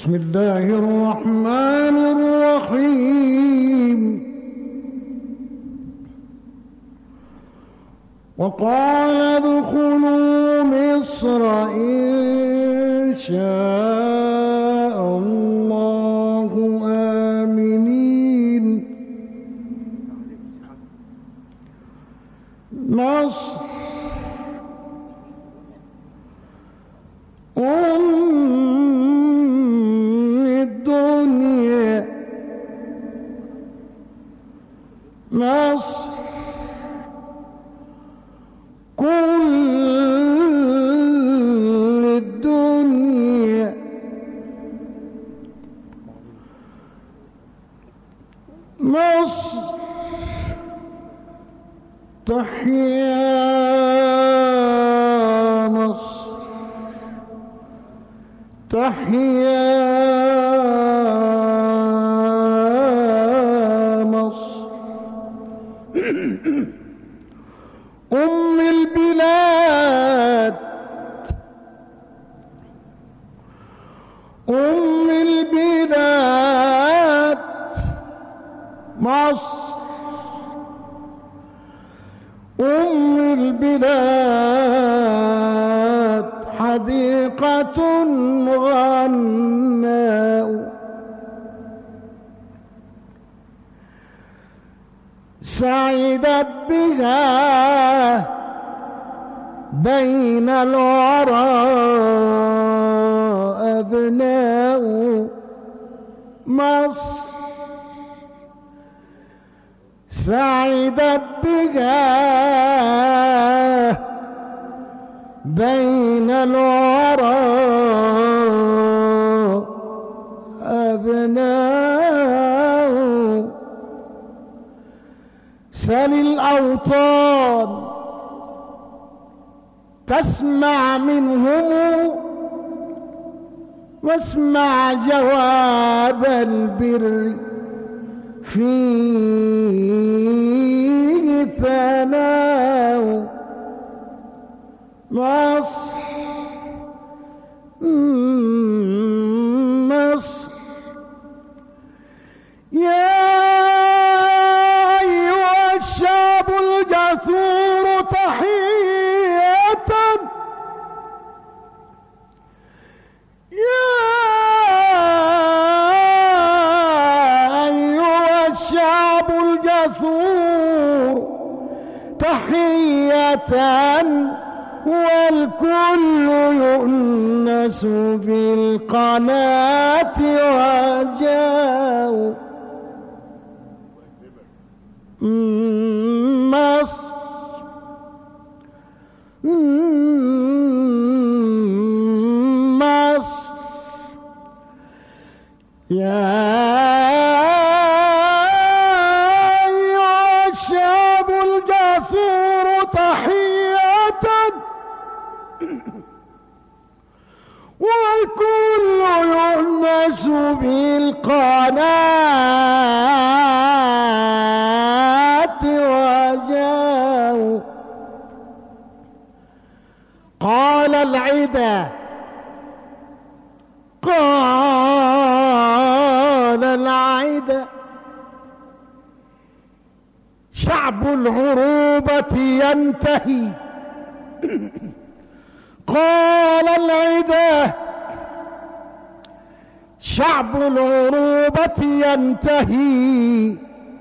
بسم الله الرحمن الرحيم. وقال ادخلوا مصر إن شاء الله آمنين. مصر الدنيا، مصر كل الدنيا، مصر تحيا مصر، تحيا مصر أم البلاد، أم البلاد مصر، أم البلاد حديقة غناء، سعدت بها بين الورى أبناء. مصر سعدت بها بين الورى أبناء. سل الأوطان تسمع منهم واسمع جواب البر فيه ثناء. مصر مصر يا أيها الشعب الجثور تحية، يا أيها الشعب الجثور تحية، والكل يؤنس بالقناة وجاو. مصر مصر يا أيها الشعب الجثور تحية، والكل يؤنس بالقناة وجاو. قال العدا، قال العدا شعب العروبة ينتهي. قال العدا شعب العروبة ينتهي.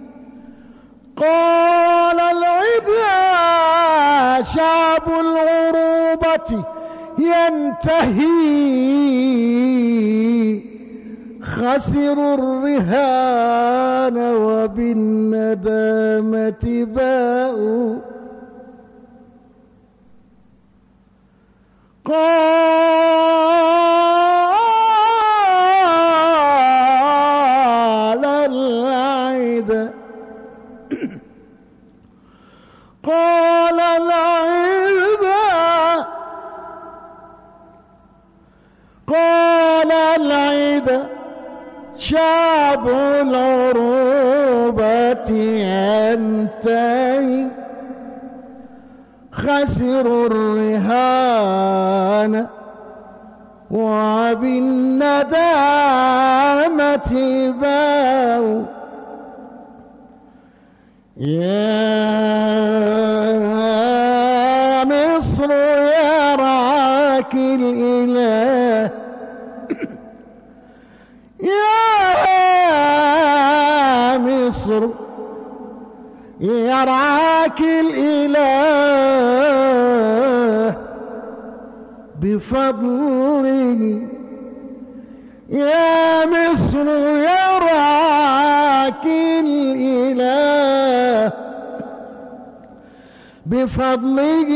قال العدا شعب العروبة ينتهي. خسروا الرهان وبالندامة باءوا. قال العدا قال العدا قال العدا شعب العروبة ينتهي. خسروا الرهان وبالندامة باو. يا مصر يرعاك الإله، يا مصر يرعاك الإله بفضله. يا مصر يرعاك الإله بفضله،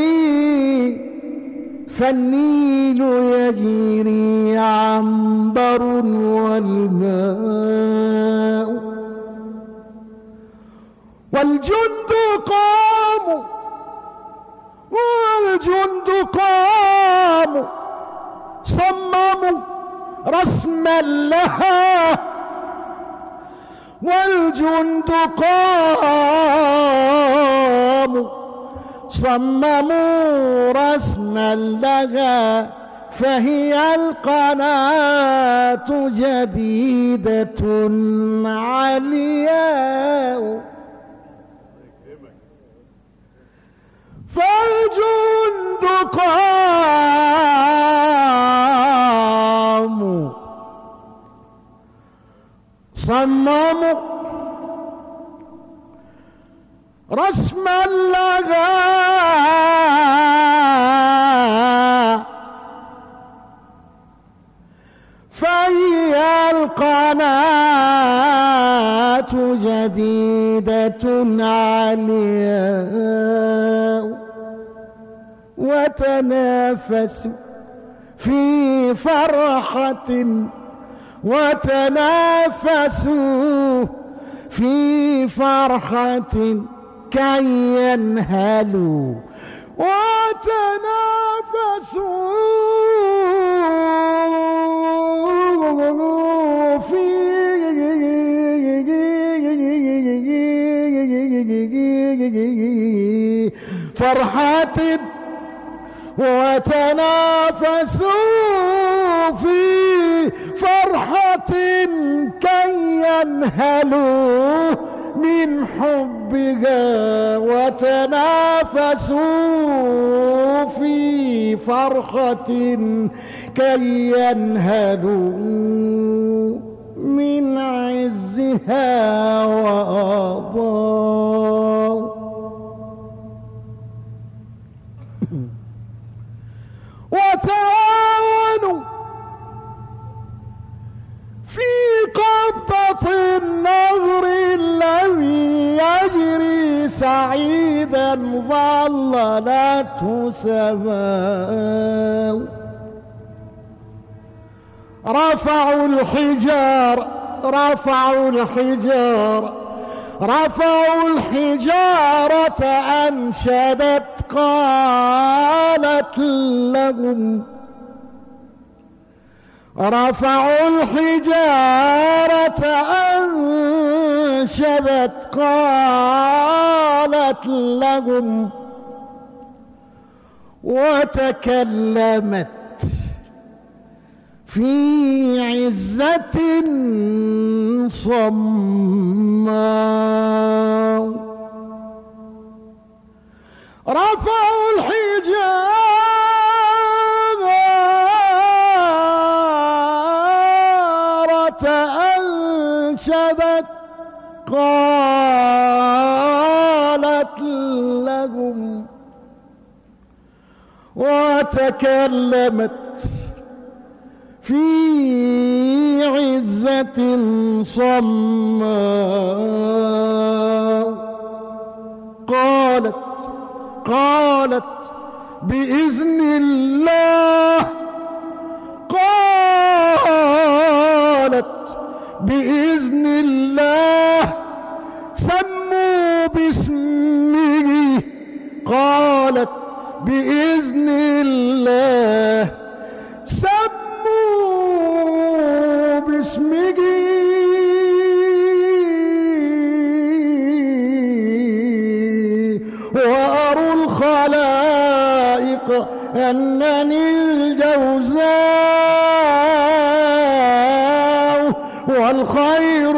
فالنيل يجري عنبر والماء. والجند قاموا، والجند قاموا صمموا رسما لها. والجند قاموا صمموا رسما لها، فهي القناة جديدة علياء. فالجند قاموا صمموا رسما لها، فهي القناة جديدة علياء. وتنافسوا في فرحة، وتنافسوا في فرحة كي ينهلوا. وتنافسوا في فرحة، وتنافسوا في فرحة كي ينهلوا من حبها. وتنافسوا في فرحة كي ينهلوا من عزها وأضاءوا. وتعاونوا في قبضة النهر الذي يجري سعيدا ظللته سماء. رفعوا الحجار، رفعوا الحجار، رفعوا الحجارة أنشدت قالت لهم. رفعوا الحجارة أنشدت قالت لهم. وتكلمت في عزة صماء. رفعوا الحجارة أنشدت قالت لهم. وتكلمت في عزة صماء. قالت بإذن الله، قالت بإذن الله سموا باسمه. قالت بإذن الله سموا باسمه. وأروا الخلائق أنني الجوزاء والخير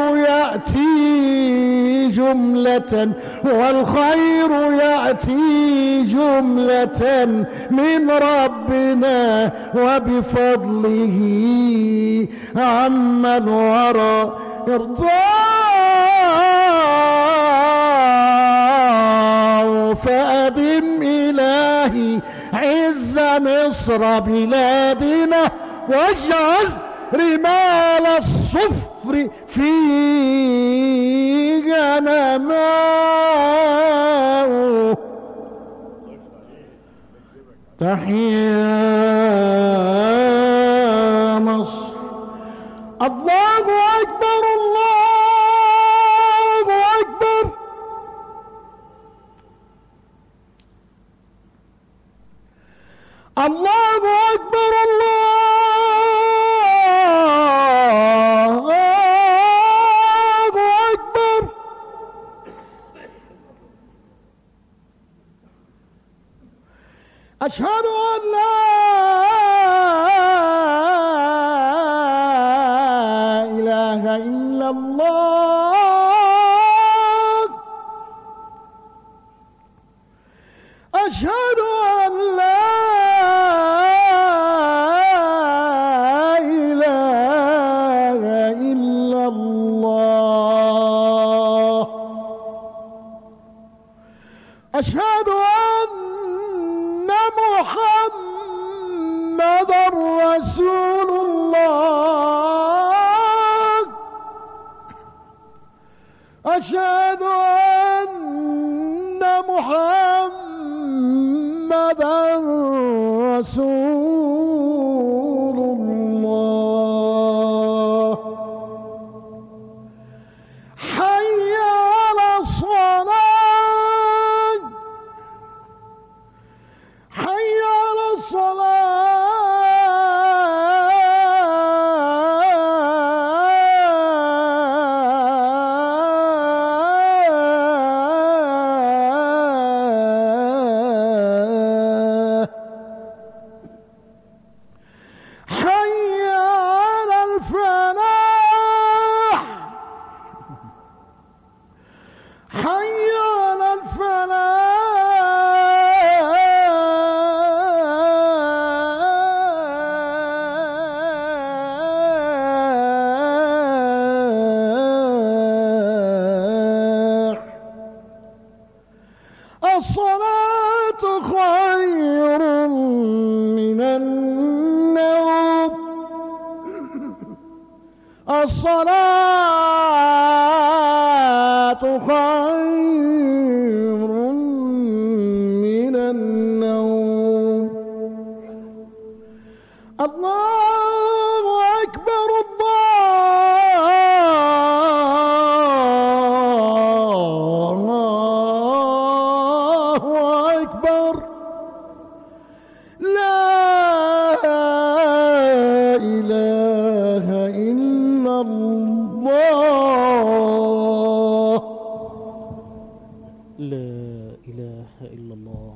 يأتي جملة، والخير يأتي جملة من ربنا وبفضله عمن ورى يرضاه. فأدم إلهي عز مصر بلادنا، واجعل رمال الصفر فيها نماء. تحيا مصر. الله أكبر، الله أكبر. الله أكبر، الله أكبر. أشهد أن لا إله إلا الله. أشهد أن لا إله إلا الله. أشهد أن محمدا رسول الله. أشهد أن محمدا رسول الله. حي على الصلاة، حي على الصلاة، حي على الفلاح، حي على الفلاح. الصلاة خير من النوم. الصلاة خير من النوم. الله أكبر، الله أكبر. لا إله إلا الله. لا إله إلا الله.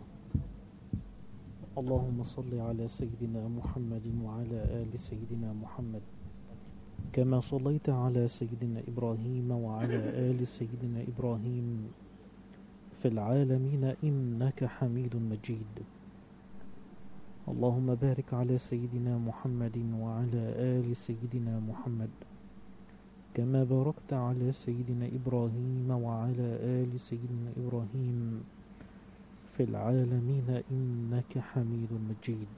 اللهم صل على سيدنا محمد وعلى آل سيدنا محمد، كما صليت على سيدنا إبراهيم وعلى آل سيدنا إبراهيم في العالمين إنك حميد مجيد. اللهم بارك على سيدنا محمد وعلى آل سيدنا محمد، كما باركت على سيدنا إبراهيم وعلى آل سيدنا إبراهيم في العالمين إنك حميد مجيد.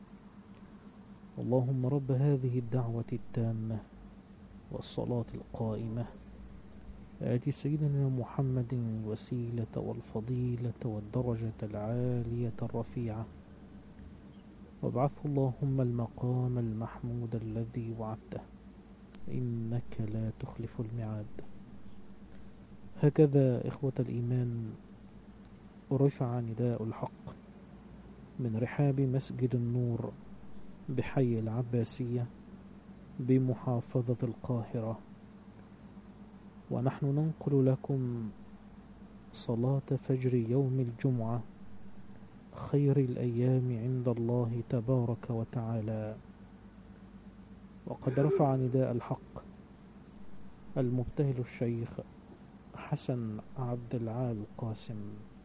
اللهم رب هذه الدعوة التامة والصلاة القائمة، آت سيدنا محمد الوسيلة والفضيلة والدرجة العالية الرفيعة، وابعثه اللهم المقام المحمود الذي وعدته، إنك لا تخلف الميعاد. هكذا إخوة الإيمان رفع نداء الحق من رحاب مسجد النور بحي العباسية بمحافظة القاهرة، ونحن ننقل لكم صلاة فجر يوم الجمعة خير الأيام عند الله تبارك وتعالى. وقد رفع نداء الحق المبتهل الشيخ حسن عبد العال قاسم.